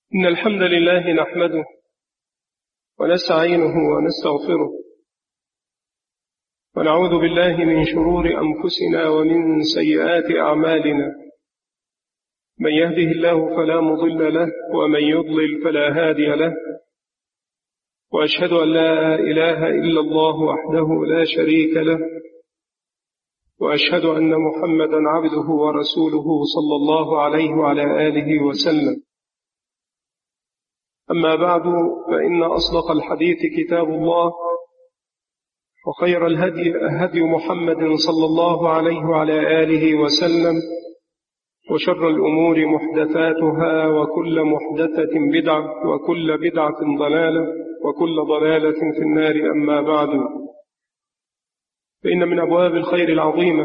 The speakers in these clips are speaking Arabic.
إن الحمد لله نحمده ونستعينه ونستغفره ونعوذ بالله من شرور أنفسنا ومن سيئات أعمالنا. من يهده الله فلا مضل له ومن يضلل فلا هادي له، وأشهد أن لا إله إلا الله وحده لا شريك له، وأشهد أن محمدا عبده ورسوله صلى الله عليه وعلى آله وسلم. أما بعد، فإن أصدق الحديث كتاب الله، وخير الهدي هدي محمد صلى الله عليه وعلى آله وسلم، وشر الأمور محدثاتها، وكل محدثة بدعة، وكل بدعة ضلالة، وكل ضلالة في النار. أما بعد، فإن من أبواب الخير العظيمة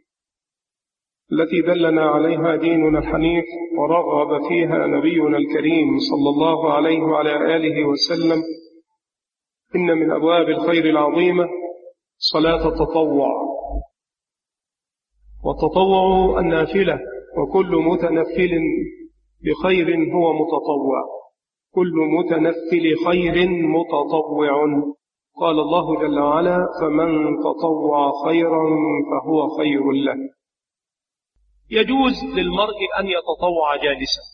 التي دلنا عليها ديننا الحنيف ورغب فيها نبينا الكريم صلى الله عليه وعلى آله وسلم، إن من أبواب الخير العظيمة صلاة التطوع. والتطوع النافلة، وكل متنفل بخير هو متطوع، كل متنفل خير متطوع. قال الله جل وعلا: فمن تطوع خيرا فهو خير له. يجوز للمرء أن يتطوع جالسا،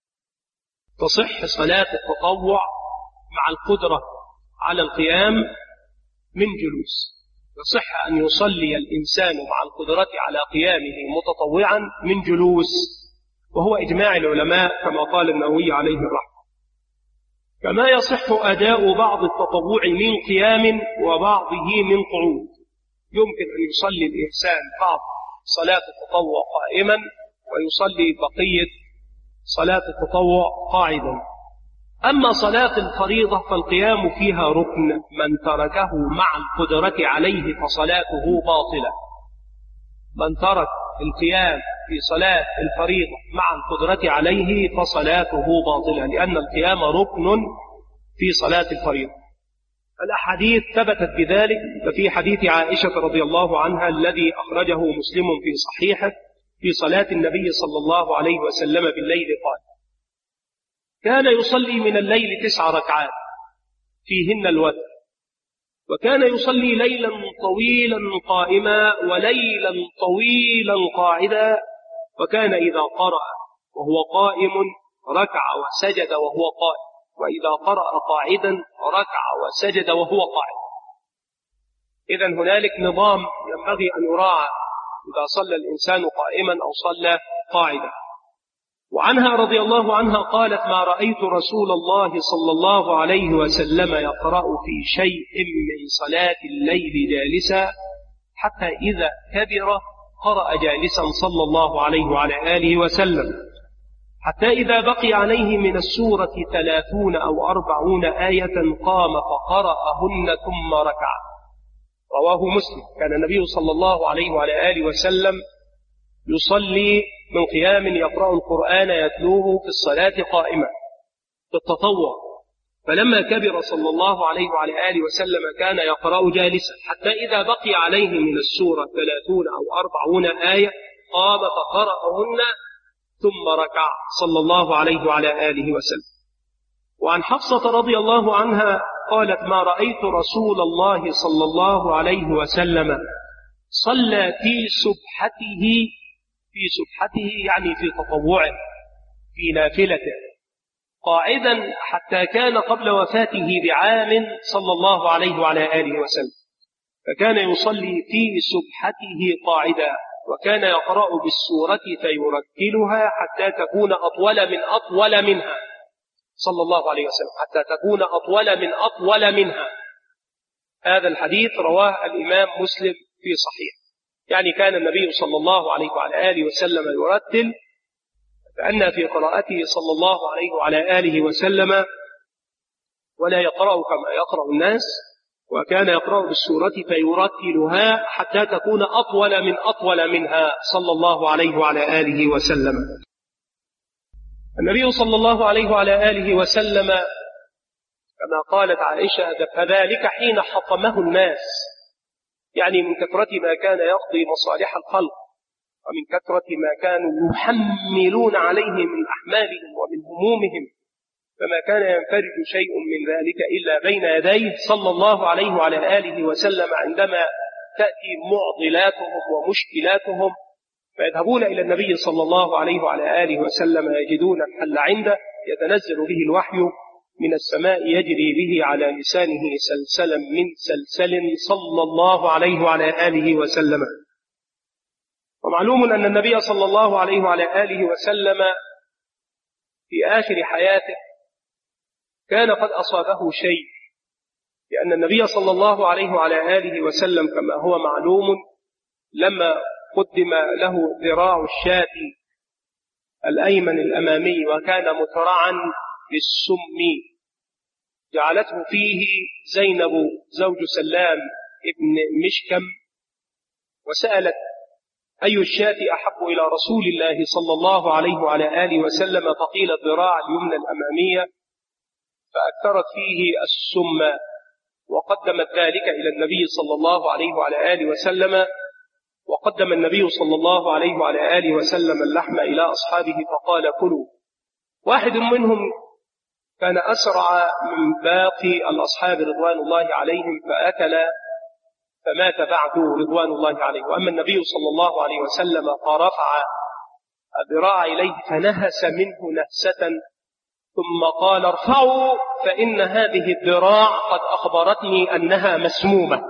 تصح صلاة التطوع مع القدرة على القيام من جلوس. يصح أن يصلي الإنسان مع القدرة على قيامه متطوعا من جلوس، وهو إجماع العلماء كما قال النووي عليه الرحمة. كما يصح أداء بعض التطوع من قيام وبعضه من قعود. يمكن أن يصلي الإنسان بعض صلاة التطوع قائما، ويصلي بقية صلاة التطوع قاعدا. أما صلاة الفريضة فالقيام فيها ركن، من تركه مع القدرة عليه فصلاته باطلة. من ترك القيام في صلاة الفريضة مع القدرة عليه فصلاته باطلة، لأن القيام ركن في صلاة الفريضة. الأحاديث ثبتت بذلك، ففي حديث عائشة رضي الله عنها الذي أخرجه مسلم في صحيحه في صلاة النبي صلى الله عليه وسلم بالليل قال: كان يصلي من الليل 9 ركعات فيهن الوتر، وكان يصلي ليلا طويلا قائما وليلا طويلا قاعدا، وكان إذا قرأ وهو قائم ركع وسجد وهو قائم، وإذا قرأ قاعدا ركع وسجد وهو قاعد. إذن هنالك نظام ينبغي أن يراعى إذا صلى الإنسان قائما أو صلى قاعدا. وعنها رضي الله عنها قالت: ما رأيت رسول الله صلى الله عليه وسلم يقرأ في شيء من صلاة الليل جالسا، حتى إذا كبر قرأ جالسا صلى الله عليه وعلى آله وسلم، حتى إذا بقي عليه من السورة 30 أو 40 آية قام فقرأهن ثم ركع. رواه مسلم. كان النبي صلى الله عليه وعلى آله وسلم يصلي من قيام يقرأ القرآن يتلوه في الصلاة قائمة في التطوع، فلما كبر صلى الله عليه وعلى آله وسلم كان يقرأ جالسا، حتى إذا بقي عليه من السورة 30 أو 40 آية قام فقرأهن ثم ركع صلى الله عليه وعلى آله وسلم. وعن حفصة رضي الله عنها قالت: ما رأيت رسول الله صلى الله عليه وسلم صلى في سبحته يعني في تطوعه في نافلته قاعدا، حتى كان قبل وفاته بعام صلى الله عليه وعلى آله وسلم، فكان يصلي في سبحته قاعدا، وكان يقرأ بالسورة فيرتلها حتى تكون أطول منها صلى الله عليه وسلم، حتى تكون أطول منها. هذا الحديث رواه الإمام مسلم في صحيح. يعني كان النبي صلى الله عليه وعلى آله وسلم يرتل، فأن في قراءته صلى الله عليه وعلى آله وسلم ولا يقرأ كما يقرأ الناس، وكان يقرأ بالسورة فيرتلها حتى تكون أطول منها صلى الله عليه وعلى آله وسلم. النبي صلى الله عليه وعلى آله وسلم كما قالت عائشة: فذلك حين حطمه الناس، يعني من كثرة ما كان يقضي مصالح الخلق، ومن كثرة ما كانوا يحملون عليه من أحمالهم ومن همومهم فما كان ينفرج شيء من ذلك إلا بين يديه صلى الله عليه وعلى آله وسلم عندما تأتي معضلاتهم ومشكلاتهم، فيذهبون إلى النبي صلى الله عليه وعلى آله وسلم يجدون الحل عنده، يتنزل به الوحي من السماء يجري به على لسانه سلسلا من سلسل صلى الله عليه وعلى آله وسلم. ومعلوم أن النبي صلى الله عليه وعلى آله وسلم في آخر حياته كان قد أصابه شيء، لأن النبي صلى الله عليه وعلى آله وسلم كما هو معلوم لما قدم له ذراع الشاة الأيمن الأمامي وكان مترعا بالسم، جعلته فيه زينب زوج سلام ابن مشكم، وسألت أي الشاة أحب إلى رسول الله صلى الله عليه وعلى آله وسلم، فقيل الذراع اليمنى الأمامية، فأكثرت فيه السم، وقدمت ذلك إلى النبي صلى الله عليه وعلى آله وسلم، وقدم النبي صلى الله عليه وعلى آله وسلم اللحم إلى أصحابه فقال كلوا. واحد منهم كان أسرع من باقي الأصحاب رضوان الله عليهم فأكل فمات بعد رضوان الله عليه، وأما النبي صلى الله عليه وسلم فرفع الذراع إليه فنهس منه نهسة ثم قال ارفعوا فإن هذه الذراع قد أخبرتني أنها مسمومة.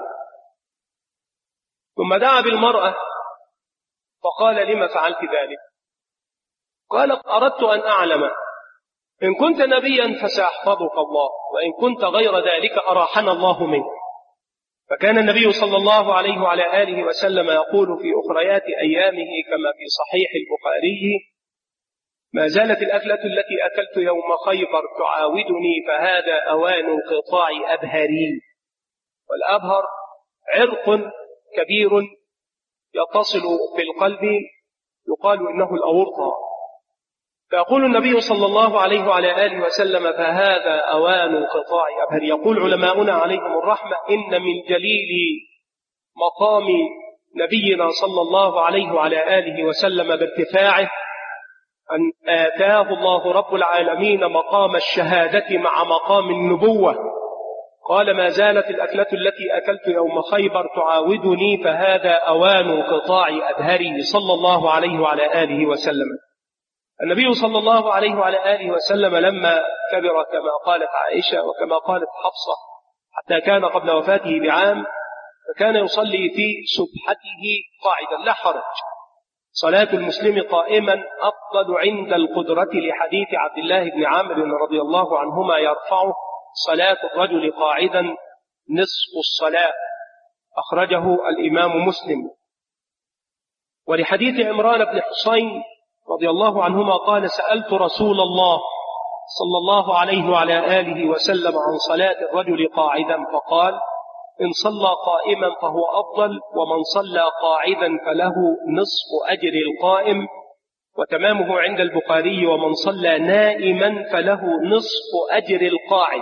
ثم دعا بالمرأة فقال لما فعلت ذلك؟ قال أردت أن أعلم إن كنت نبيا فسيحفظك الله، وإن كنت غير ذلك أراحنا الله منك. فكان النبي صلى الله عليه وعلى آله وسلم يقول في أخريات أيامه كما في صحيح البخاري: ما زالت الأكلة التي أكلت يوم خيبر تعاودني، فهذا أوان انقطاع أبهري. والأبهر عرق كبير يتصل بالقلب يقال إنه الأورطة. فيقول النبي صلى الله عليه وعلى آله وسلم فهذا أوان انقطاع أبهري. يقول علماؤنا عليهم الرحمة: إن من جليل مقام نبينا صلى الله عليه وعلى آله وسلم بارتفاعه أن آتاه الله رب العالمين مقام الشهادة مع مقام النبوة. قال: ما زالت الأكلة التي أكلت يوم خيبر تعاودني، فهذا أوان انقطاع أبهري صلى الله عليه وعلى آله وسلم. النبي صلى الله عليه وعلى آله وسلم لما كبر كما قالت عائشة وكما قالت حفصة حتى كان قبل وفاته بعام، فكان يصلي في سبحته قاعدا لا حرج. صلاة المسلم قائما أفضل عند القدرة، لحديث عبد الله بن عمرو رضي الله عنهما يرفعه: صلاة الرجل قاعدا نصف الصلاة، أخرجه الإمام مسلم. ولحديث عمران بن حسين رضي الله عنهما قال: سألت رسول الله صلى الله عليه وعلى آله وسلم عن صلاة الرجل قاعدا، فقال: إن صلى قائما فهو أفضل، ومن صلى قاعدا فله نصف أجر القائم. وتمامه عند البخاري: ومن صلى نائما فله نصف أجر القاعد.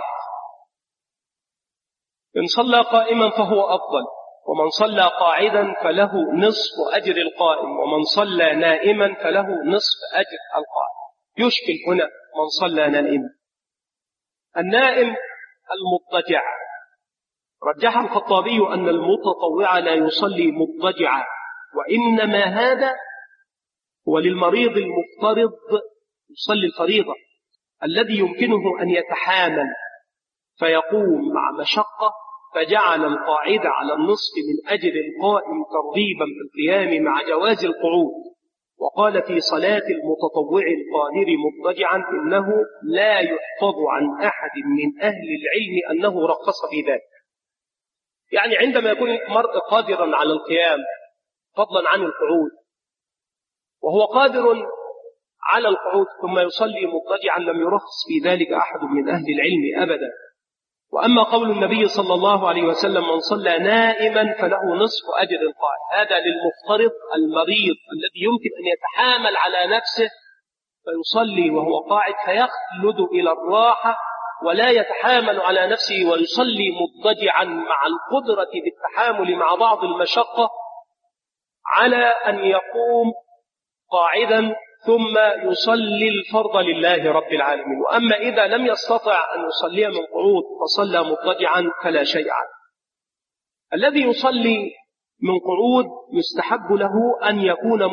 إن صلى قائما فهو أفضل، ومن صلى قاعدا فله نصف أجر القائم، ومن صلى نائما فله نصف أجر القائم. يشكل هنا من صلى نائما. النائم المضطجع، رجح الخطابي أن المتطوع لا يصلي مضطجعا، وإنما هذا هو للمريض المفترض يصلي الفريضة الذي يمكنه أن يتحامل فيقوم مع مشقة، فجعل القاعدة على النصف من أجر القائم ترغيبا في القيام مع جواز القعود. وقال في صلاة المتطوع القادر مضطجعا: إنه لا يحفظ عن أحد من أهل العلم أنه رخص في ذلك. يعني عندما يكون المرء قادرا على القيام فضلا عن القعود، وهو قادر على القعود ثم يصلي مضطجعا، لم يرخص في ذلك أحد من أهل العلم أبدا. وأما قول النبي صلى الله عليه وسلم: من صلى نائما فله نصف أجر القائم، هذا للمفترض المريض الذي يمكن أن يتحامل على نفسه فيصلي وهو قاعد فيخلد إلى الراحة ولا يتحامل على نفسه ويصلي مضطجعا مع القدرة بالتحامل مع بعض المشقة، على أن يقوم قاعدا ثم يصلي الفرض لله رب العالمين. وأما إذا لم يستطع أن يصلي من قعود فصلى مضطجعا فلا شيء عليه. الذي يصلي من قعود يستحب له أن يكون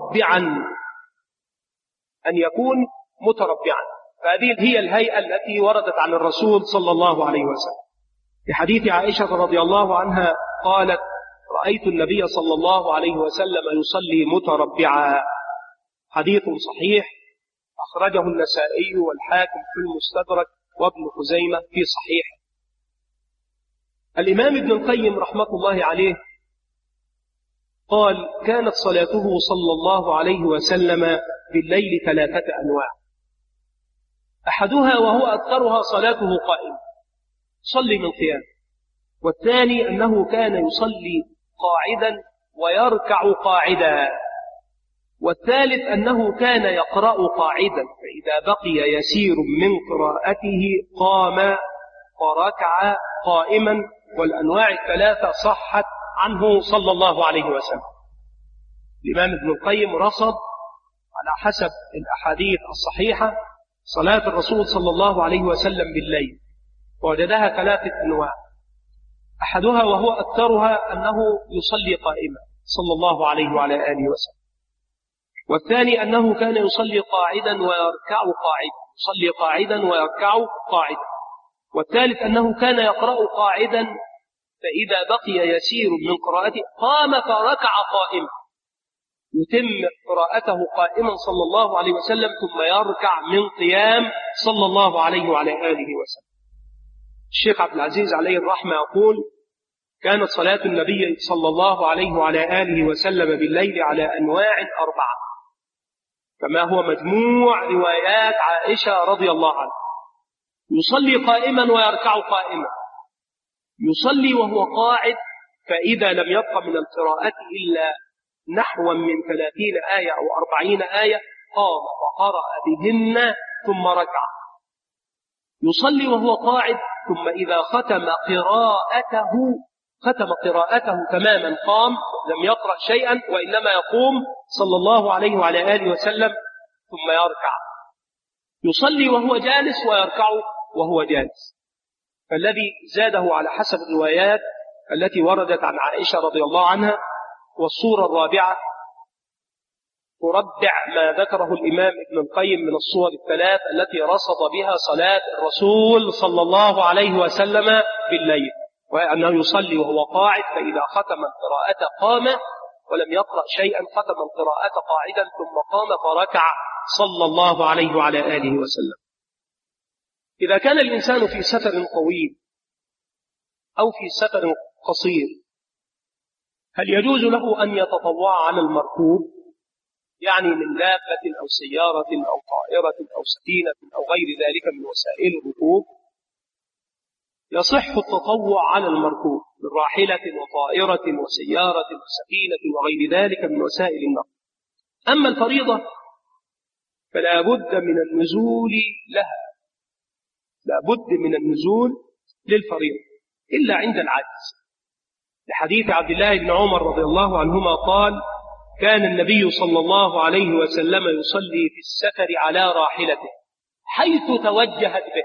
متربعا، فهذه هي الهيئة التي وردت عن الرسول صلى الله عليه وسلم. في حديث عائشة رضي الله عنها قالت: رأيت النبي صلى الله عليه وسلم يصلي متربعا. حديث صحيح أخرجه النسائي والحاكم في المستدرك وابن خزيمة في صحيح. الإمام ابن القيم رحمة الله عليه قال: كانت صلاته صلى الله عليه وسلم بالليل 3 أنواع. أحدها وهو أكثرها صلاته قائمة يصلي من قيام، والثاني أنه كان يصلي قاعدا ويركع قاعدا، والثالث أنه كان يقرأ قاعدا فإذا بقي يسير من قراءته قام وركع قائما. والأنواع الثلاثة صحت عنه صلى الله عليه وسلم. الإمام ابن القيم رصد على حسب الأحاديث الصحيحة صلاة الرسول صلى الله عليه وسلم بالليل، ووجدها 3 أنواع. أحدها وهو أكثرها أنه يصلي قائما صلى الله عليه وعلى آله وسلم، والثاني أنه كان يصلي قاعدا ويركع قاعدا، يصلي قاعدا ويركع قاعدا، والثالث أنه كان يقرأ قاعدا فإذا بقي يسير من قراءته قام فركع قائما، يتم قراءته قائما صلى الله عليه وسلم ثم يركع من قيام صلى الله عليه وعلى آله وسلم. الشيخ عبد العزيز عليه الرحمة يقول: كانت صلاة النبي صلى الله عليه وعلى آله وسلم بالليل على أنواع 4، كما هو مجموع روايات عائشة رضي الله عنها. يصلي قائما ويركع قائما، يصلي وهو قاعد فإذا لم يبق من القراءة إلا نحو من 30 آية أو 40 آية قام فقرأ بهن ثم ركع. يصلي وهو قاعد ثم إذا ختم قراءته تماما قام، لم يقرأ شيئا وإنما يقوم صلى الله عليه وعلى آله وسلم ثم يركع. يصلي وهو جالس ويركع وهو جالس. فالذي زاده على حسب الروايات التي وردت عن عائشة رضي الله عنها. والصورة الرابعة تربع ما ذكره الإمام ابن القيم من الصور الثلاث التي رصد بها صلاة الرسول صلى الله عليه وسلم بالليل، وأنه يصلي وهو قاعد فإذا ختم القراءة قام ولم يقرأ شيئا ختم القراءة قاعدا ثم قام فركع صلى الله عليه وعلى آله وسلم. إذا كان الإنسان في سفر طويل أو في سفر قصير هل يجوز له أن يتطوع على المركوب، يعني من دابة أو سيارة أو طائرة أو سفينة أو غير ذلك من وسائل الركوب؟ يصح التطوع على المركوب من راحلة وطائرة وسيارة وسفينة وغير ذلك من وسائل النقل. أما الفريضة فلا بد من النزول لها، لا بد من النزول للفريضة إلا عند العجز، لحديث عبد الله بن عمر رضي الله عنهما قال: كان النبي صلى الله عليه وسلم يصلي في السفر على راحلته حيث توجهت به،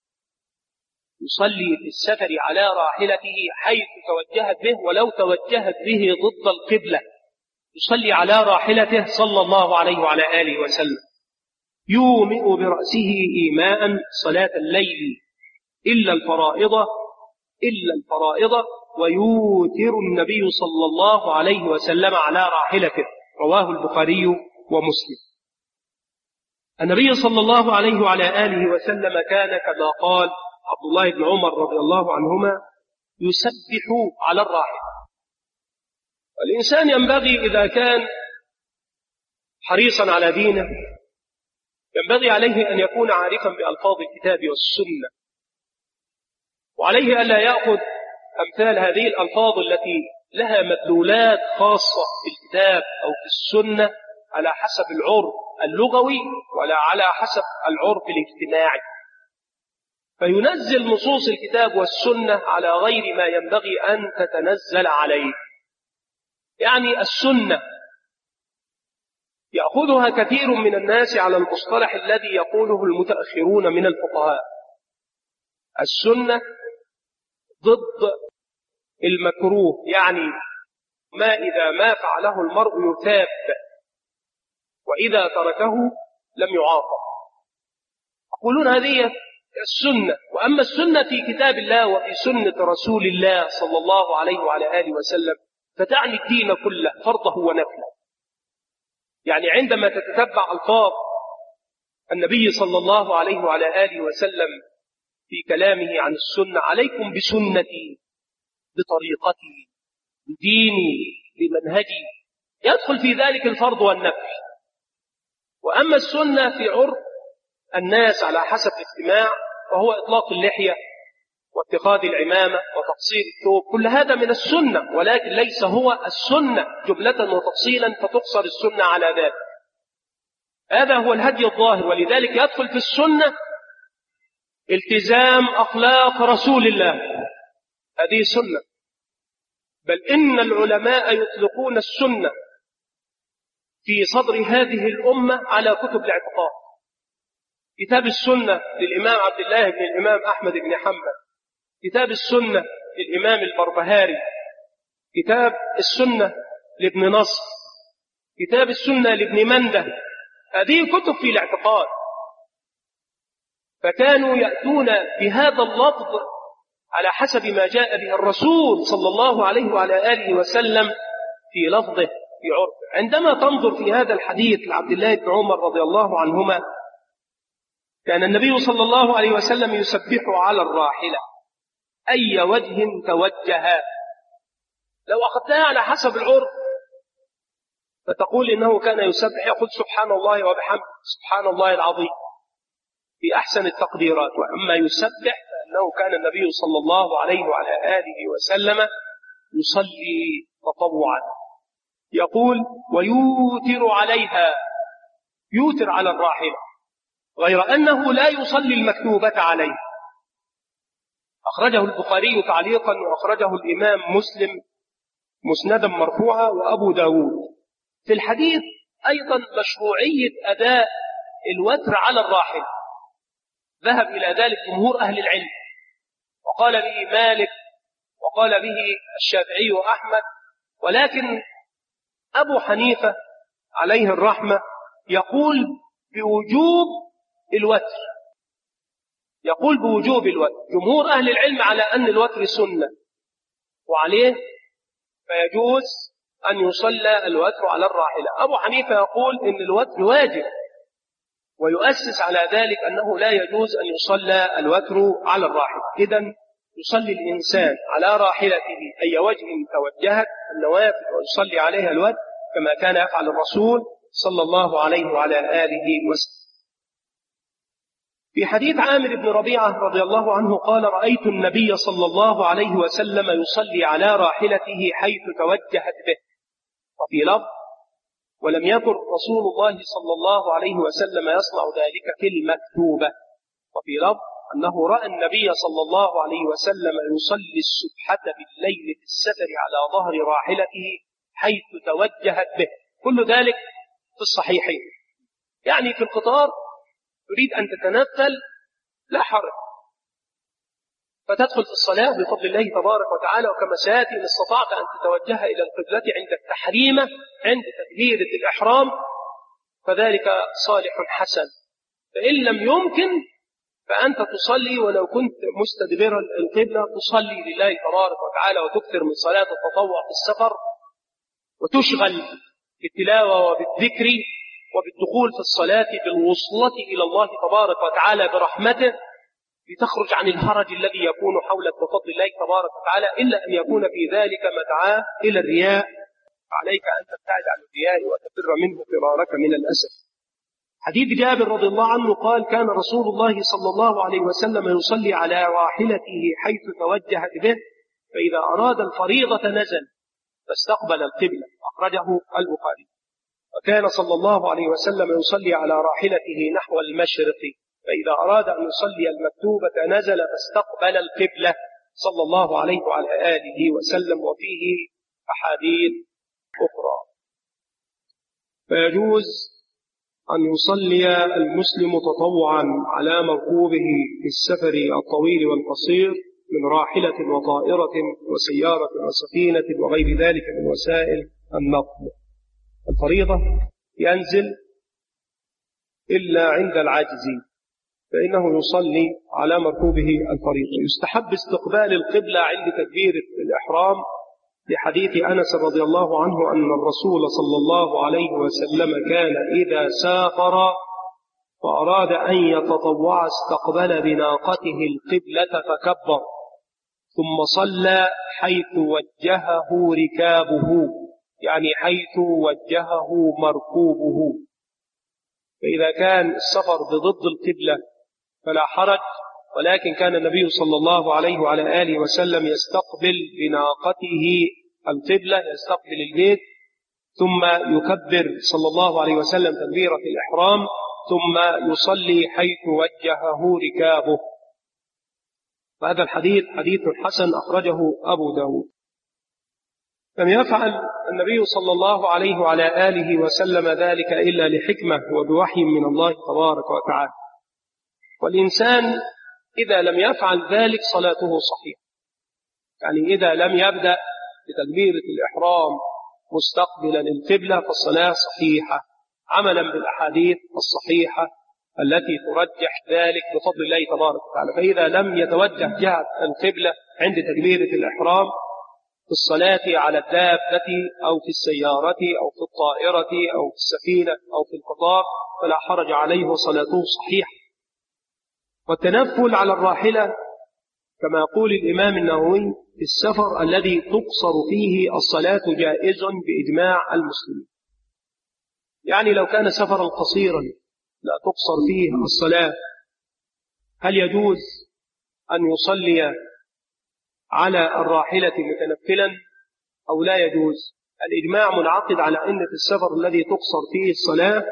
يصلي في السفر على راحلته حيث توجهت به ولو توجهت به ضد القبلة، يصلي على راحلته صلى الله عليه وعلى آله وسلم، يومئ برأسه إيماء صلاة الليل إلا الفرائض ويوتر النبي صلى الله عليه وسلم على راحلته. رواه البخاري ومسلم. النبي صلى الله عليه وعلى آله وسلم كان كما قال عبد الله بن عمر رضي الله عنهما يسبح على الراحلة. والإنسان ينبغي إذا كان حريصا على دينه ينبغي عليه أن يكون عارفا بألفاظ الكتاب والسنة، وعليه ألا يأخذ أمثال هذه الألفاظ التي لها مدلولات خاصة في الكتاب أو في السنة على حسب العرف اللغوي ولا على حسب العرف الاجتماعي، فينزل نصوص الكتاب والسنة على غير ما ينبغي أن تتنزل عليه. يعني السنة يأخذها كثير من الناس على المصطلح الذي يقوله المتأخرون من الفقهاء: السنة ضد المكروه، يعني ما إذا ما فعله المرء يثاب، وإذا تركه لم يعاقب. يقولون هذه السنة. وأما السنة في كتاب الله وفي سنة رسول الله صلى الله عليه وعلى آله وسلم فتعني الدين كله فرضه ونفله. يعني عندما تتتبع ألفاظ النبي صلى الله عليه وعلى آله وسلم في كلامه عن السنة: عليكم بسنتي، بطريقتي، بديني، بمنهجي، يدخل في ذلك الفرض والنفل. وأما السنة في عرف الناس على حسب الاجتماع فهو إطلاق اللحية واتخاذ العمامة وتقصير الثوب، كل هذا من السنة، ولكن ليس هو السنة جملة وتفصيلا فتقصر السنة على ذلك. هذا هو الهدي الظاهر. ولذلك يدخل في السنة التزام أخلاق رسول الله، هذه سنة. بل إن العلماء يطلقون السنة في صدر هذه الأمة على كتب الاعتقاد. كتاب السنة للإمام عبد الله بن الإمام أحمد بن حنبل، كتاب السنة للإمام البربهاري، كتاب السنة لابن نصر، كتاب السنة لابن منده، هذه كتب في الاعتقاد. فكانوا يأتون بهذا اللفظ على حسب ما جاء به الرسول صلى الله عليه وعلى آله وسلم في لفظه في عرفه. عندما تنظر في هذا الحديث لعبد الله بن عمر رضي الله عنهما، كان النبي صلى الله عليه وسلم يسبح على الراحلة أي وجه توجه. لو أخذتها على حسب العرف فتقول إنه كان يسبح يقول سبحان الله وبحمده سبحان الله العظيم في أحسن التقديرات. وأما يسبح فإنه كان النبي صلى الله عليه وعلى آله وسلم يصلي تطوعا، يقول ويوتر عليها، يوتر على الراحلة، غير أنه لا يصلي المكتوبة عليه. أخرجه البخاري تعليقا، وأخرجه الإمام مسلم مسندا مرفوعا، وأبو داود. في الحديث أيضا مشروعية أداء الوتر على الراحلة، ذهب إلى ذلك جمهور أهل العلم، وقال به مالك وقال به الشافعي وأحمد. ولكن أبو حنيفة عليه الرحمة يقول بوجوب الوتر، يقول بوجوب الوتر. جمهور أهل العلم على أن الوتر سنة وعليه فيجوز أن يصلى الوتر على الراحلة. أبو حنيفة يقول إن الوتر واجب، ويؤسس على ذلك أنه لا يجوز أن يصلى الوتر على الراحلة. إذن يصلي الإنسان على راحلته أي وجه توجهت النوافل ويصلي عليها الوتر كما كان يفعل الرسول صلى الله عليه وعلى آله وسلم. في حديث عامر بن ربيعة رضي الله عنه قال رأيت النبي صلى الله عليه وسلم يصلي على راحلته حيث توجهت به. وفي لفظ ولم يكن رسول الله صلى الله عليه وسلم يصنع ذلك في المكتوبة. وفي لفظ أنه رأى النبي صلى الله عليه وسلم يصلي السبحة بالليل في السفر على ظهر راحلته حيث توجهت به. كل ذلك في الصحيحين. يعني في القطار تريد أن تتنفل لا حرج، فتدخل في الصلاة بفضل الله تبارك وتعالى. وكما سيأتي إن استطعت أن تتوجه إلى القبلة عند التحريمة عند تكبيرة الإحرام فذلك صالح حسن. فإن لم يمكن فأنت تصلي ولو كنت مستدبر القبلة، تصلي لله تبارك وتعالى وتكثر من صلاة التطوع في السفر، وتشغل بالتلاوة وبالذكر وبالدخول في الصلاة بالوصلة إلى الله تبارك وتعالى برحمته، لتخرج عن الهرج الذي يكون حولك بفضل الله تبارك وتعالى، إلا أن يكون في ذلك مدعاة إلى الرياء، فعليك أن تبتعد عن الرياء وتفر منه فرارك من الأسف. حديث جابر رضي الله عنه قال كان رسول الله صلى الله عليه وسلم يصلي على راحلته حيث توجهت به، فإذا أراد الفريضة نزل فاستقبل القبلة. أخرجه البخاري. وكان صلى الله عليه وسلم يصلي على راحلته نحو المشرق، فإذا أراد أن يصلي المكتوبة نزل فاستقبل القبلة صلى الله عليه وعلى آله وسلم. وفيه أحاديث أخرى. فيجوز أن يصلي المسلم تطوعا على مركوبه في السفر الطويل والقصير من راحلة وطائرة وسيارة وسفينة وغير ذلك من وسائل النقل. الفريضة ينزل إلا عند العاجزين، فإنه يصلي على مركوبه الفريضة. يستحب استقبال القبلة عند تكبير الإحرام لحديث أنس رضي الله عنه أن الرسول صلى الله عليه وسلم كان إذا سافر وأراد أن يتطوع استقبل بناقته القبلة فكبر، ثم صلى حيث وجهه ركابه، يعني حيث وجهه مركوبه. فإذا كان السفر بضد القبلة فلا حرج، ولكن كان النبي صلى الله عليه وعلى آله وسلم يستقبل بناقته القبلة، يستقبل البيت، ثم يكبر صلى الله عليه وسلم تكبيرة الإحرام، ثم يصلي حيث وجهه ركابه. وهذا الحديث حديث حسن أخرجه أبو داود. لم يفعل النبي صلى الله عليه وعلى آله وسلم ذلك إلا لحكمة وبوحي من الله تبارك وتعالى. والإنسان إذا لم يفعل ذلك صلاته صحيحة، يعني إذا لم يبدأ بتكبيرة الإحرام مستقبلا القبلة فالصلاة صحيحة، عملا بالأحاديث الصحيحة التي ترجح ذلك بفضل الله تبارك وتعالى. فإذا لم يتوجه جهة القبلة عند تكبيرة الإحرام في الصلاة على الدابة أو في السيارة أو في الطائرة أو في السفينة أو في القطار فلا حرج عليه وصلاته صحيحة. والتنفل على الراحلة كما يقول الإمام النووي في السفر الذي تقصر فيه الصلاة جائز بإجماع المسلمين. يعني لو كان سفرا قصيرا لا تقصر فيه الصلاة، هل يجوز أن يصلي على الراحلة متنفلا أو لا يجوز؟ الإجماع منعقد على أن في السفر الذي تقصر فيه الصلاة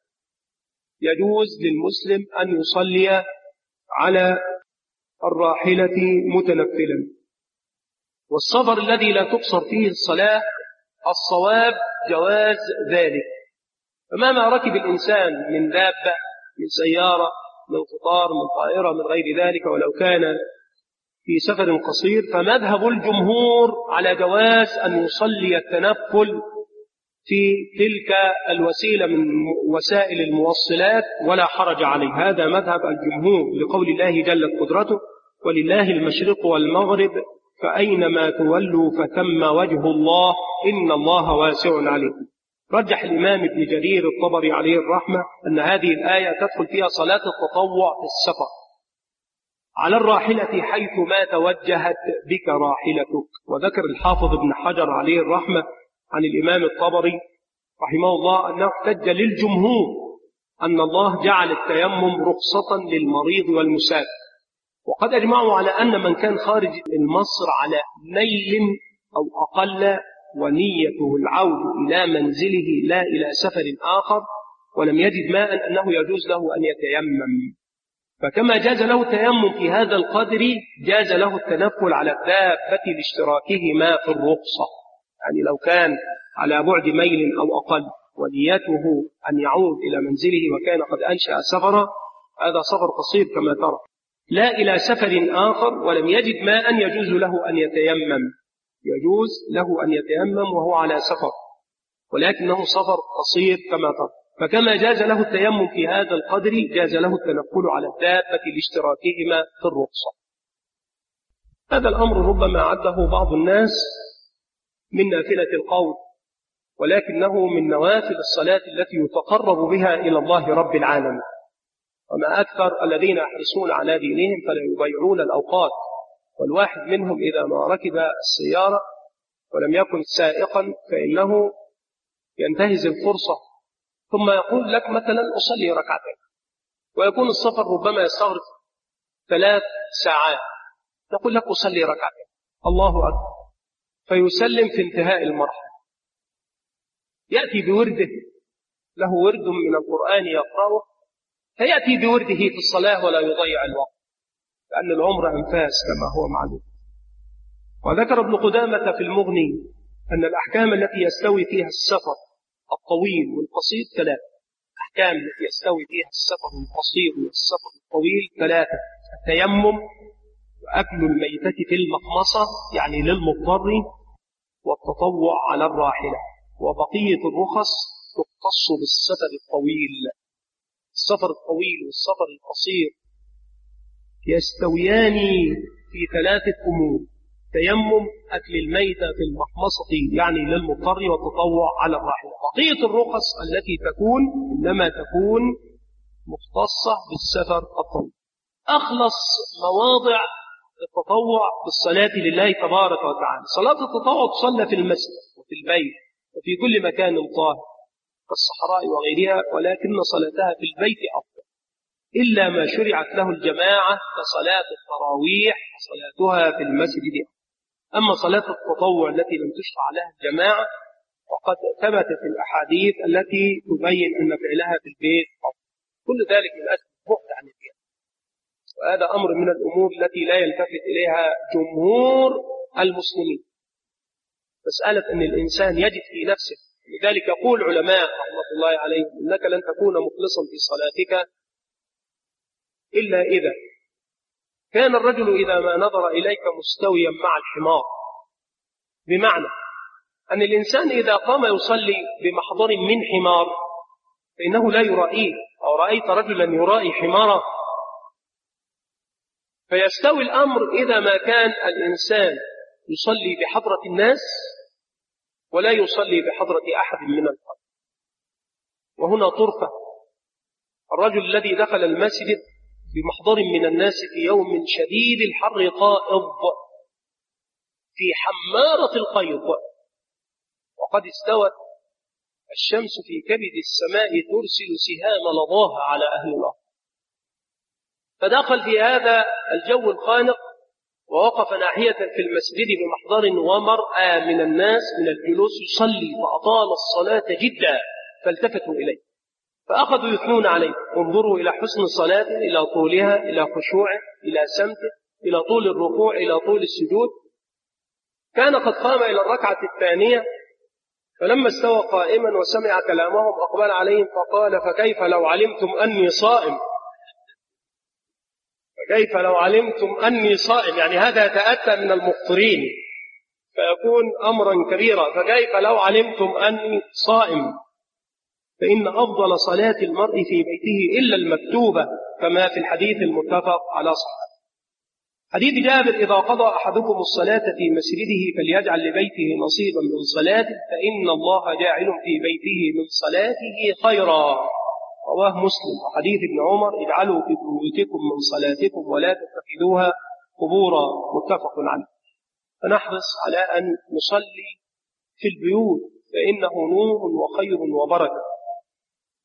يجوز للمسلم أن يصلي على الراحلة متنفلا. والسفر الذي لا تقصر فيه الصلاة الصواب جواز ذلك. فمهما ركب الإنسان من دابة، من سيارة، من قطار، من طائرة، من غير ذلك، ولو كان في سفر قصير، فمذهب الجمهور على جواز أن يصلي التنفل في تلك الوسيلة من وسائل الموصلات ولا حرج عليه. هذا مذهب الجمهور لقول الله جلت قدرته ولله المشرق والمغرب فأينما تولوا فثم وجه الله إن الله واسع عليم. رجح الإمام ابن جرير الطبري عليه الرحمة أن هذه الآية تدخل فيها صلاة التطوع في السفر على الراحلة حيث ما توجهت بك راحلتك. وذكر الحافظ ابن حجر عليه الرحمة عن الإمام الطبري رحمه الله أنه احتج للجمهور أن الله جعل التيمم رخصة للمريض والمسافر، وقد أجمعوا على أن من كان خارج المصر على ميل أو أقل ونيته العود إلى منزله لا إلى سفر آخر ولم يجد ماء أنه يجوز له أن يتيمم. فكما جاز له التيمم في هذا القدر جاز له التنفل على الدابة لاشتراكهما في الرخصة. يعني لو كان على بعد ميل أو أقل ونيته أن يعود إلى منزله وكان قد أنشأ سفرا، هذا سفر قصير كما ترى، لا إلى سفر آخر ولم يجد ماء يجوز له أن يتيمم، يجوز له أن يتيمم وهو على سفر ولكنه سفر قصير كما ترى. فكما جاز له التيمم في هذا القدر جاز له التنقل على الدابة لاشتراكهما في الرخصة. هذا الأمر ربما عده بعض الناس من نافلة القول، ولكنه من نوافل الصلاة التي يتقرب بها إلى الله رب العالمين. وما أكثر الذين يحرصون على دينهم فلا يضيعون الأوقات، والواحد منهم إذا ما ركب السيارة ولم يكن سائقا فإنه ينتهز الفرصة ثم يقول لك مثلا أصلي ركعتين، ويكون السفر ربما يستغرق 3 ساعات، يقول لك أصلي ركعتين، الله أكبر، فيسلم في انتهاء المرحلة، يأتي بورده، له ورد من القرآن يقرأه، فيأتي بورده في الصلاة ولا يضيع الوقت، لأن العمر أنفاس كما هو معلوم. وذكر ابن قدامة في المغني أن الأحكام التي يستوي فيها السفر الطويل والقصير ثلاثة. أحكام التي يستوي فيها السفر القصير والسفر الطويل ثلاثة: التيمم، وأكل الميتة في المخمصة يعني للمضطر، والتطوع على الراحلة. وبقية الرخص تختص بالسفر الطويل. السفر الطويل والسفر القصير يستويان في ثلاثة أمور: تيمم، أكل الميتة في المخمصة يعني للمضطر، والتطوع على الراحلة. بقية الرخص التي تكون إنما تكون مختصة بالسفر الطويل. أخلص مواضع التطوع بالصلاة لله تبارك وتعالى. صلاة التطوع تصلى في المسجد وفي البيت وفي كل مكان طاهر كالصحراء وغيرها، ولكن صلاتها في البيت أفضل، إلا ما شرعت له الجماعة كصلاة التراويح وصلاتها في المسجد. أما صلاة التطوع التي لم تشرع لها الجماعة وقد ثبتت الأحاديث التي تبين أن فعلها في البيت أفضل. كل ذلك من أجل البعد عن الرياء، وهذا أمر من الأمور التي لا يلتفت إليها جمهور المسلمين. مسألة أن الإنسان يجد في نفسه، لذلك يقول علماء رحمة الله عليهم: إنك لن تكون مخلصا في صلاتك إلا إذا كان الرجل إذا ما نظر إليك مستويا مع الحمار. بمعنى أن الإنسان إذا قام يصلي بمحضر من حمار فإنه لا يرائيه، أو رأيت رجلا يرائي حمارا، فيستوي الأمر إذا ما كان الإنسان يصلي بحضرة الناس ولا يصلي بحضرة أحد من الخلق. وهنا طرفة: الرجل الذي دخل المسجد بمحضر من الناس في يوم شديد الحر قائض في حمارة القيض، وقد استوت الشمس في كبد السماء ترسل سهام لظاها على أهل الأرض، فدخل في هذا الجو الخانق ووقف ناحية في المسجد بمحضر ومرأى من الناس من الجلوس يصلي، فأطال الصلاة جدا، فالتفتوا إليه فأخذوا يثنون عليه: انظروا إلى حسن صلاته، إلى طولها، إلى خشوعه، إلى سمته، إلى طول الركوع، إلى طول السجود. كان قد قام إلى الركعة الثانية، فلما استوى قائما وسمع كلامهم أقبل عليهم فقال: فكيف لو علمتم أني صائم؟ فكيف لو علمتم أني صائم؟ يعني هذا يتأتى من المفطرين فيكون أمرا كبيرا. فكيف لو علمتم أني صائم؟ فإن أفضل صلاة المرء في بيته إلا المكتوبة، كما في الحديث المتفق على صحته. حديث جابر: إذا قضى أحدكم الصلاة في مسجده فليجعل لبيته نصيبا من صلاته، فإن الله جاعل في بيته من صلاته خيرا. رواه مسلم. وحديث ابن عمر: اجعلوا في بيوتكم من صلاتكم ولا تتخذوها قبورا، متفق عليه. فنحرص على أن نصلي في البيوت، فإنه نور وخير وبركة.